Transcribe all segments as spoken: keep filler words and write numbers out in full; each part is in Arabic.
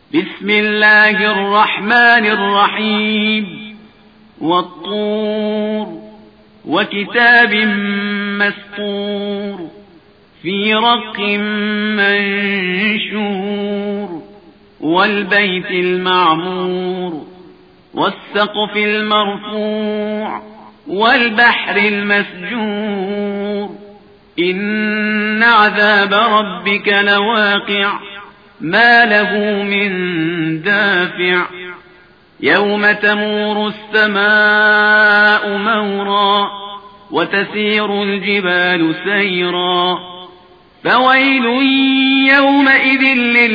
بسم الله الرحمن الرحيم والطور وكتاب مسطور في رق منشور والبيت المعمور والسقف المرفوع والبحر المسجور إن عذاب ربك لواقع ما له من دافع يوم تمور السماء مورا وتسير الجبال سيرا فويل يومئذ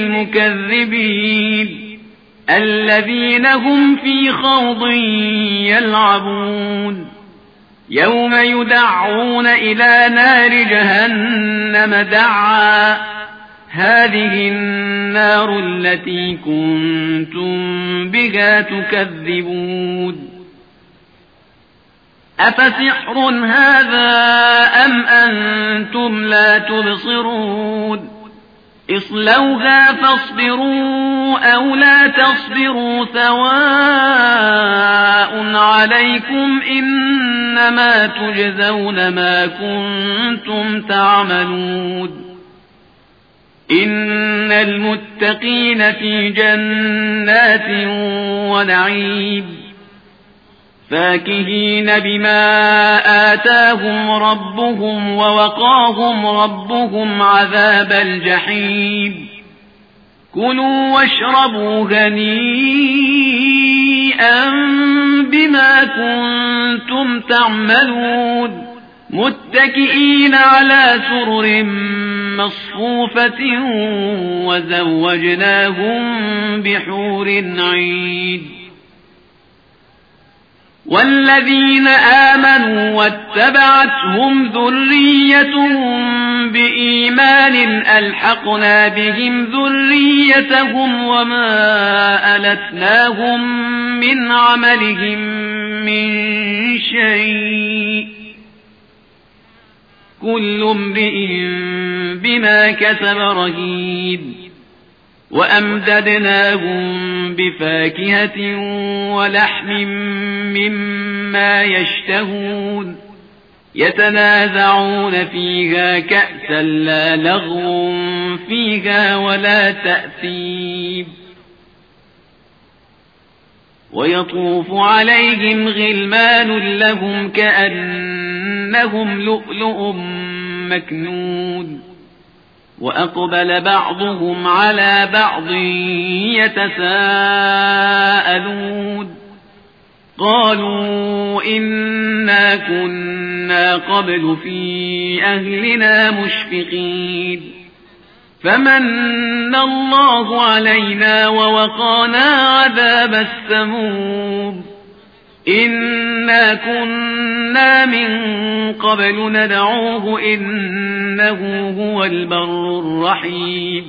للمكذبين الذين هم في خوض يلعبون يوم يدعون إلى نار جهنم دعا هذه النار التي كنتم بها تكذبون أفسحر هذا أم أنتم لا تبصرون اصلوها فاصبروا أو لا تصبروا سواء عليكم إنما تجزون ما كنتم تعملون إن المتقين في جنات ونعيم فاكهين بما آتاهم ربهم ووقاهم ربهم عذاب الجحيم كلوا واشربوا هنيئا بما كنتم تعملون متكئين على سرر مصفوفة وزوجناهم بحور عين والذين آمنوا واتبعتهم ذريتهم بإيمان ألحقنا بهم ذريتهم وما ألتناهم من عملهم من شيء كل امرئ بما كسب رهين وأمددناهم بفاكهة ولحم مما يشتهون يتنازعون فيها كأسا لا لغو فيها ولا تأثيم ويطوف عليهم غلمان لهم كأنهم لؤلؤ مكنون وأقبل بعضهم على بعض يتساءلون قالوا إنا كنا قبل في أهلنا مشفقين فمن الله علينا ووقانا عذاب السموم إنا كنا من قبل ندعوه إنه هو البر الرحيم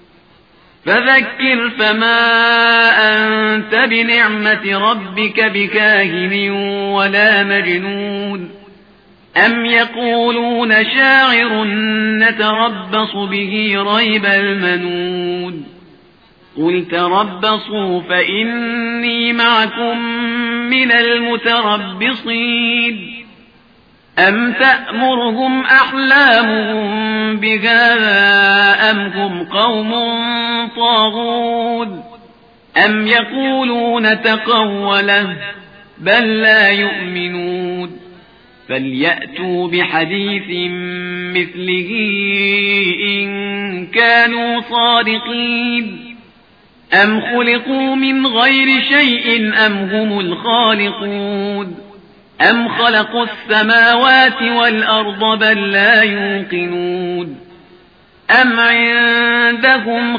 فذكر فما أنت بنعمة ربك بكاهن ولا مجنون أم يقولون شاعر نتربص به ريب المنون قل تربصوا فإني معكم من المتربصين أم تأمرهم أحلامهم بهذا أم هم قوم طاغون أم يقولون تقوله بل لا يؤمنون فليأتوا بحديث مثله إن كانوا صادقين أم خلقوا من غير شيء أم هم الخالقون أم خلقوا السماوات والأرض بل لا يوقنون أم عندهم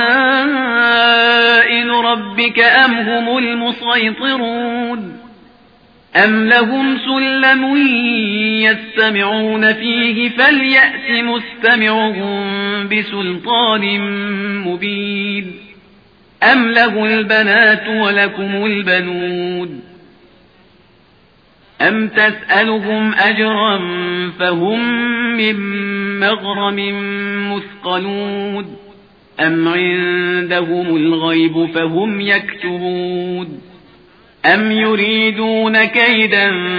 خزائن ربك أم هم المسيطرون أم لهم سلم يستمعون فيه فليأت مستمعهم بسلطان مبين أم له البنات ولكم البنون أم تسألهم أجرا فهم من مغرم مثقلون أم عندهم الغيب فهم يكتبون أم يريدون كيدا